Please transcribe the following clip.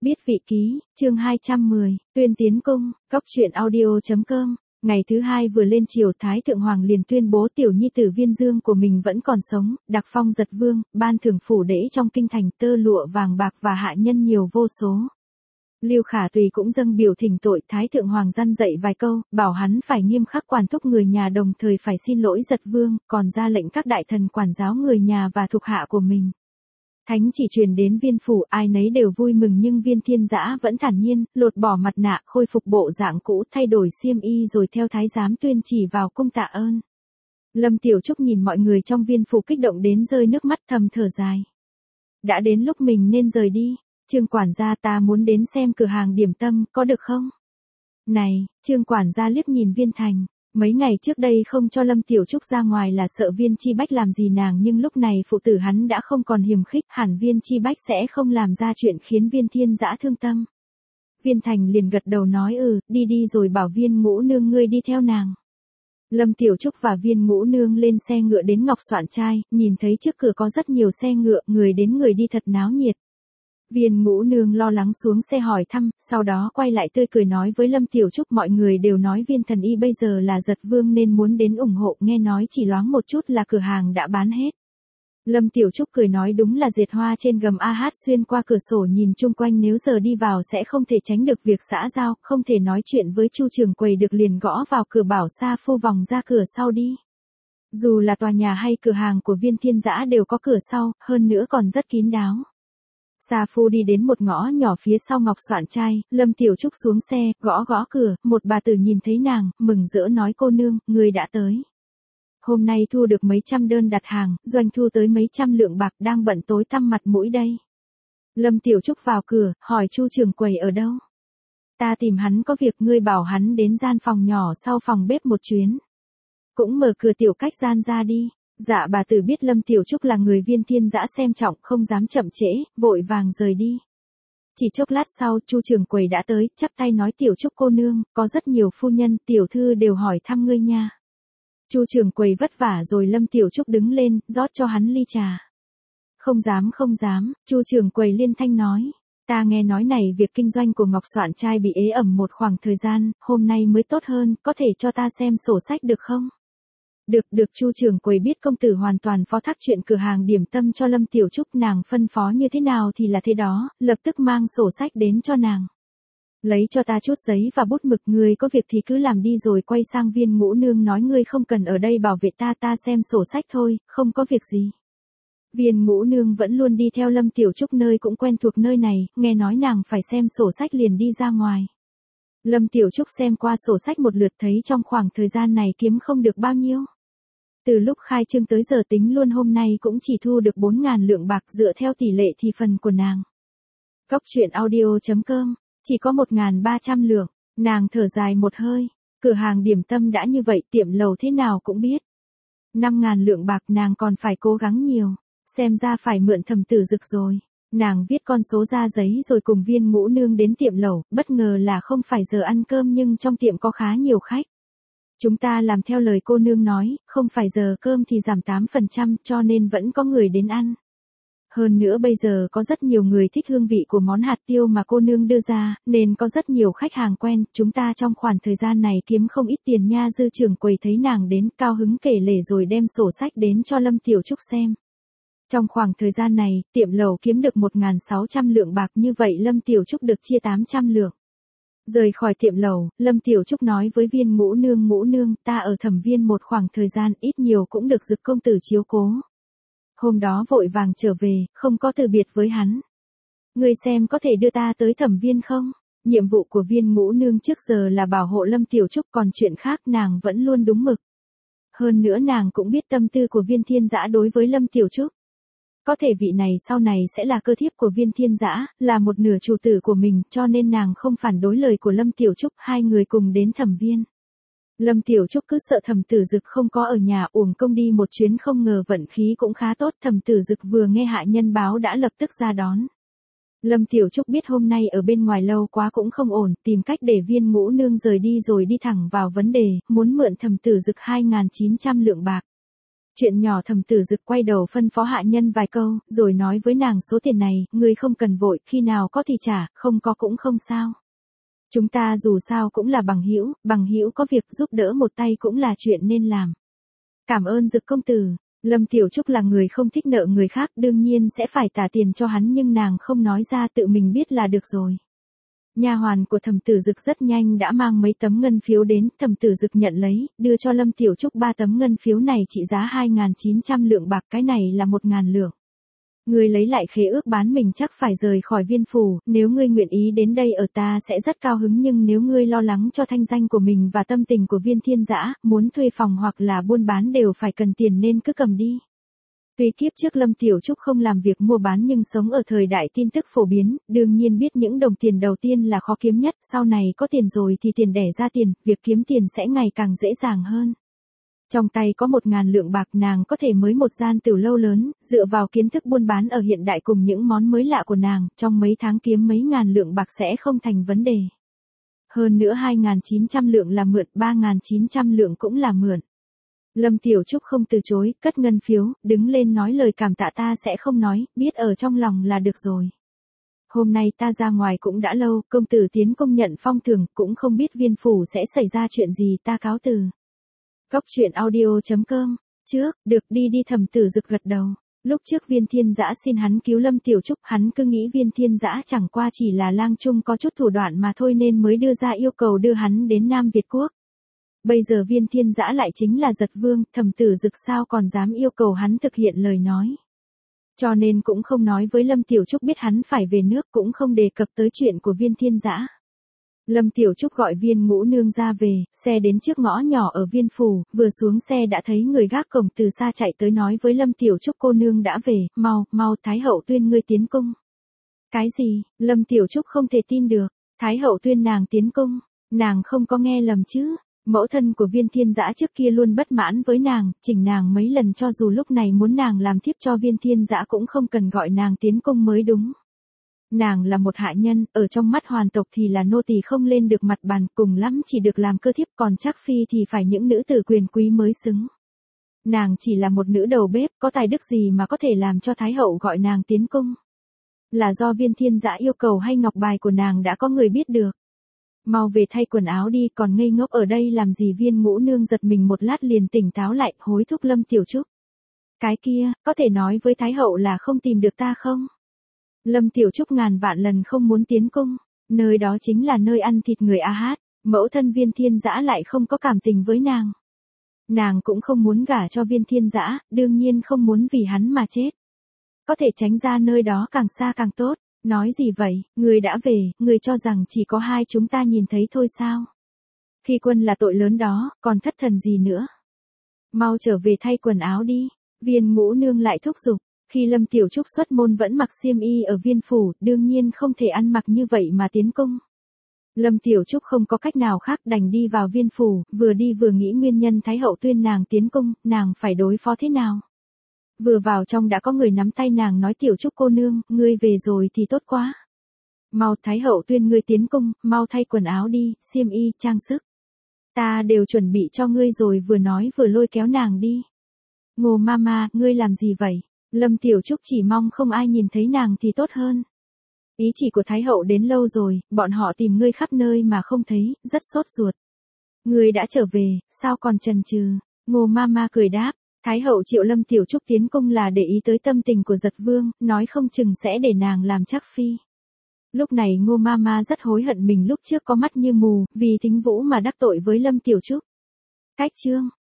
Biết vị ký, chương 210, tuyên tiến cung, cóc truyện audio.com. Ngày thứ hai vừa lên triều, Thái Thượng Hoàng liền tuyên bố tiểu nhi tử Viên Dương của mình vẫn còn sống, đặc phong giật vương, ban thưởng phủ đễ trong kinh thành, tơ lụa vàng bạc và hạ nhân nhiều vô số. Lưu Khả Tùy cũng dâng biểu thỉnh tội, Thái Thượng Hoàng răn dạy vài câu, bảo hắn phải nghiêm khắc quản thúc người nhà, đồng thời phải xin lỗi giật vương, còn ra lệnh các đại thần quản giáo người nhà và thuộc hạ của mình. Thánh chỉ truyền đến Viên phủ, ai nấy đều vui mừng, nhưng Viên Thiên Dã vẫn thản nhiên, lột bỏ mặt nạ, khôi phục bộ dạng cũ, thay đổi xiêm y rồi theo thái giám Tuyên Chỉ vào cung tạ ơn. Lâm Tiểu Trúc nhìn mọi người trong Viên phủ kích động đến rơi nước mắt, thầm thở dài. Đã đến lúc mình nên rời đi. Trương quản gia, ta muốn đến xem cửa hàng điểm tâm, có được không? Này, Trương quản gia liếc nhìn Viên Thành. Mấy ngày trước đây không cho Lâm Tiểu Trúc ra ngoài là sợ Viên Chi Bách làm gì nàng, nhưng lúc này phụ tử hắn đã không còn hiềm khích, hẳn Viên Chi Bách sẽ không làm ra chuyện khiến Viên Thiên Dã thương tâm. Viên Thành liền gật đầu nói đi đi, rồi bảo Viên Ngũ Nương ngươi đi theo nàng. Lâm Tiểu Trúc và Viên Ngũ Nương lên xe ngựa đến Ngọc Soạn Trai, nhìn thấy trước cửa có rất nhiều xe ngựa, người đến người đi thật náo nhiệt. Viên Ngũ Nương lo lắng xuống xe hỏi thăm, sau đó quay lại tươi cười nói với Lâm Tiểu Trúc, mọi người đều nói Viên thần y bây giờ là giật vương nên muốn đến ủng hộ, nghe nói chỉ loáng một chút là cửa hàng đã bán hết. Lâm Tiểu Trúc cười nói đúng là Diệt Hoa trên gầm AH xuyên qua cửa sổ nhìn chung quanh, nếu giờ đi vào sẽ không thể tránh được việc xã giao, không thể nói chuyện với Chu trưởng quầy được, liền gõ vào cửa bảo Sa Phu vòng ra cửa sau đi. Dù là tòa nhà hay cửa hàng của Viên Thiên Dã đều có cửa sau, hơn nữa còn rất kín đáo. Sa Phu đi đến một ngõ nhỏ phía sau Ngọc Soạn Trai, Lâm Tiểu Trúc xuống xe, gõ gõ cửa, một bà tử nhìn thấy nàng, mừng rỡ nói cô nương, người đã tới. Hôm nay thu được mấy trăm đơn đặt hàng, doanh thu tới mấy trăm lượng bạc, đang bận tối tăm mặt mũi đây. Lâm Tiểu Trúc vào cửa, hỏi Chu trưởng quầy ở đâu. Ta tìm hắn có việc, ngươi bảo hắn đến gian phòng nhỏ sau phòng bếp một chuyến. Cũng mở cửa tiểu cách gian ra đi. Dạ bà tử biết Lâm Tiểu Trúc là người Viên Thiên Dã xem trọng, không dám chậm trễ, vội vàng rời đi. Chỉ chốc lát sau, Chu trưởng quầy đã tới, chắp tay nói Tiểu Trúc cô nương, có rất nhiều phu nhân, tiểu thư đều hỏi thăm ngươi nha. Chu trưởng quầy vất vả rồi, Lâm Tiểu Trúc đứng lên, rót cho hắn ly trà. Không dám, Chu trưởng quầy liên thanh nói. Ta nghe nói này việc kinh doanh của Ngọc Soạn Trai bị ế ẩm một khoảng thời gian, hôm nay mới tốt hơn, có thể cho ta xem sổ sách được không? Được, Chu trưởng quầy biết công tử hoàn toàn phó thác chuyện cửa hàng điểm tâm cho Lâm Tiểu Trúc, nàng phân phó như thế nào thì là thế đó, lập tức mang sổ sách đến cho nàng. Lấy cho ta chút giấy và bút mực, ngươi có việc thì cứ làm đi, rồi quay sang Viên Ngũ Nương nói ngươi không cần ở đây bảo vệ ta xem sổ sách thôi, không có việc gì. Viên Ngũ Nương vẫn luôn đi theo Lâm Tiểu Trúc, nơi cũng quen thuộc nơi này, nghe nói nàng phải xem sổ sách liền đi ra ngoài. Lâm Tiểu Trúc xem qua sổ sách một lượt, thấy trong khoảng thời gian này kiếm không được bao nhiêu. Từ lúc khai trương tới giờ tính luôn hôm nay cũng chỉ thu được 4.000 lượng bạc, dựa theo tỷ lệ thì phần của nàng. Cóc truyện audio.com, chỉ có 1.300 lượng, nàng thở dài một hơi, cửa hàng điểm tâm đã như vậy, tiệm lầu thế nào cũng biết. 5.000 lượng bạc nàng còn phải cố gắng nhiều, xem ra phải mượn Thẩm Tử Dực rồi. Nàng viết con số ra giấy rồi cùng Viên Ngũ Nương đến tiệm lẩu, bất ngờ là không phải giờ ăn cơm nhưng trong tiệm có khá nhiều khách. Chúng ta làm theo lời cô nương nói, không phải giờ cơm thì giảm 8%, cho nên vẫn có người đến ăn. Hơn nữa bây giờ có rất nhiều người thích hương vị của món hạt tiêu mà cô nương đưa ra, nên có rất nhiều khách hàng quen, chúng ta trong khoảng thời gian này kiếm không ít tiền nha. Dư trưởng quầy thấy nàng đến, cao hứng kể lể rồi đem sổ sách đến cho Lâm Tiểu Trúc xem. Trong khoảng thời gian này, tiệm lẩu kiếm được 1.600 lượng bạc, như vậy Lâm Tiểu Trúc được chia 800 lượng. Rời khỏi tiệm lẩu, Lâm Tiểu Trúc nói với Viên Ngũ Nương, ta ở Thẩm Viên một khoảng thời gian, ít nhiều cũng được Dực công tử chiếu cố. Hôm đó vội vàng trở về, không có từ biệt với hắn. Ngươi xem có thể đưa ta tới Thẩm Viên không? Nhiệm vụ của Viên Ngũ Nương trước giờ là bảo hộ Lâm Tiểu Trúc, còn chuyện khác nàng vẫn luôn đúng mực. Hơn nữa nàng cũng biết tâm tư của Viên Thiên Dã đối với Lâm Tiểu Trúc. Có thể vị này sau này sẽ là cơ thiếp của Viên Thiên Dã, là một nửa chủ tử của mình, cho nên nàng không phản đối lời của Lâm Tiểu Trúc, hai người cùng đến Thẩm Viên. Lâm Tiểu Trúc cứ sợ Thẩm Tử Dực không có ở nhà, uổng công đi một chuyến, không ngờ vận khí cũng khá tốt, Thẩm Tử Dực vừa nghe hạ nhân báo đã lập tức ra đón. Lâm Tiểu Trúc biết hôm nay ở bên ngoài lâu quá cũng không ổn, tìm cách để Viên Ngũ Nương rời đi rồi đi thẳng vào vấn đề, muốn mượn Thẩm Tử Dực 2.900 lượng bạc. Chuyện nhỏ Thẩm Tử Dực quay đầu phân phó hạ nhân vài câu, rồi nói với nàng số tiền này, ngươi không cần vội, khi nào có thì trả, không có cũng không sao. Chúng ta dù sao cũng là bằng hữu có việc giúp đỡ một tay cũng là chuyện nên làm. Cảm ơn Dực công tử. Lâm Tiểu Trúc là người không thích nợ người khác, đương nhiên sẽ phải trả tiền cho hắn, nhưng nàng không nói ra, tự mình biết là được rồi. Nha hoàn của Thẩm Tử Dực rất nhanh đã mang mấy tấm ngân phiếu đến, Thẩm Tử Dực nhận lấy, đưa cho Lâm Tiểu Trúc 3 tấm ngân phiếu này trị giá 2.900 lượng bạc, cái này là 1.000 lượng. Ngươi lấy lại khế ước bán mình chắc phải rời khỏi Viên phủ, nếu ngươi nguyện ý đến đây ở ta sẽ rất cao hứng, nhưng nếu ngươi lo lắng cho thanh danh của mình và tâm tình của Viên Thiên Dã, muốn thuê phòng hoặc là buôn bán đều phải cần tiền nên cứ cầm đi. Tuy kiếp trước Lâm Tiểu Trúc không làm việc mua bán nhưng sống ở thời đại tin tức phổ biến, đương nhiên biết những đồng tiền đầu tiên là khó kiếm nhất, sau này có tiền rồi thì tiền đẻ ra tiền, việc kiếm tiền sẽ ngày càng dễ dàng hơn. Trong tay có 1.000 lượng bạc, nàng có thể mới một gian tiểu lâu lớn, dựa vào kiến thức buôn bán ở hiện đại cùng những món mới lạ của nàng, trong mấy tháng kiếm mấy ngàn lượng bạc sẽ không thành vấn đề. Hơn nữa 2.900 lượng là mượn, 3.900 lượng cũng là mượn. Lâm Tiểu Trúc không từ chối, cất ngân phiếu, đứng lên nói lời cảm tạ ta sẽ không nói, biết ở trong lòng là được rồi. Hôm nay ta ra ngoài cũng đã lâu, công tử tiến công nhận phong thưởng, cũng không biết Viên phủ sẽ xảy ra chuyện gì, ta cáo từ. Góc truyện audio.com, trước, được đi Thẩm Tử Dực gật đầu. Lúc trước Viên Thiên Dã xin hắn cứu Lâm Tiểu Trúc, hắn cứ nghĩ Viên Thiên Dã chẳng qua chỉ là lang trung có chút thủ đoạn mà thôi nên mới đưa ra yêu cầu đưa hắn đến Nam Việt Quốc. Bây giờ Viên Thiên Dã lại chính là Giật Vương, Thẩm Tử Dực sao còn dám yêu cầu hắn thực hiện lời nói. Cho nên cũng không nói với Lâm Tiểu Trúc biết hắn phải về nước, cũng không đề cập tới chuyện của Viên Thiên Dã. Lâm Tiểu Trúc gọi Viên Ngũ Nương ra về, xe đến trước ngõ nhỏ ở Viên phủ, vừa xuống xe đã thấy người gác cổng từ xa chạy tới nói với Lâm Tiểu Trúc cô nương đã về, mau Thái hậu tuyên ngươi tiến cung. Cái gì? Lâm Tiểu Trúc không thể tin được, Thái hậu tuyên nàng tiến cung, nàng không có nghe lầm chứ? Mẫu thân của Viên Thiên Dã trước kia luôn bất mãn với nàng, chỉnh nàng mấy lần, cho dù lúc này muốn nàng làm thiếp cho Viên Thiên Dã cũng không cần gọi nàng tiến cung mới đúng. Nàng là một hạ nhân, ở trong mắt hoàng tộc thì là nô tỳ không lên được mặt bàn, cùng lắm chỉ được làm cơ thiếp, còn chắc phi thì phải những nữ tử quyền quý mới xứng. Nàng chỉ là một nữ đầu bếp, có tài đức gì mà có thể làm cho Thái hậu gọi nàng tiến cung? Là do Viên Thiên Dã yêu cầu hay ngọc bài của nàng đã có người biết được? Mau về thay quần áo đi, còn ngây ngốc ở đây làm gì? Viên Ngũ Nương giật mình một lát liền tỉnh táo lại, hối thúc Lâm Tiểu Trúc. Cái kia, có thể nói với Thái hậu là không tìm được ta không? Lâm Tiểu Trúc ngàn vạn lần không muốn tiến cung, nơi đó chính là nơi ăn thịt người A Hát, mẫu thân Viên Thiên Dã lại không có cảm tình với nàng. Nàng cũng không muốn gả cho Viên Thiên Dã, đương nhiên không muốn vì hắn mà chết. Có thể tránh ra nơi đó càng xa càng tốt. Nói gì vậy, người đã về, người cho rằng chỉ có hai chúng ta nhìn thấy thôi sao? Khi quân là tội lớn đó, còn thất thần gì nữa? Mau trở về thay quần áo đi, Viên Ngũ Nương lại thúc giục. Khi Lâm Tiểu Trúc xuất môn vẫn mặc xiêm y ở Viên phủ, đương nhiên không thể ăn mặc như vậy mà tiến cung. Lâm Tiểu Trúc không có cách nào khác đành đi vào Viên phủ, vừa đi vừa nghĩ nguyên nhân Thái hậu tuyên nàng tiến cung, nàng phải đối phó thế nào. Vừa vào trong đã có người nắm tay nàng nói Tiểu Trúc cô nương, ngươi về rồi thì tốt quá. Mau Thái hậu tuyên ngươi tiến cung, mau thay quần áo đi, xiêm y, trang sức. Ta đều chuẩn bị cho ngươi rồi, vừa nói vừa lôi kéo nàng đi. Ngô mama, ngươi làm gì vậy? Lâm Tiểu Trúc chỉ mong không ai nhìn thấy nàng thì tốt hơn. Ý chỉ của Thái hậu đến lâu rồi, bọn họ tìm ngươi khắp nơi mà không thấy, rất sốt ruột. Ngươi đã trở về, sao còn chần chừ? Ngô mama cười đáp. Thái hậu triệu Lâm Tiểu Trúc tiến cung là để ý tới tâm tình của Giật Vương, nói không chừng sẽ để nàng làm chắc phi. Lúc này Ngô Mama rất hối hận mình lúc trước có mắt như mù, vì Thính Vũ mà đắc tội với Lâm Tiểu Trúc. Cách chương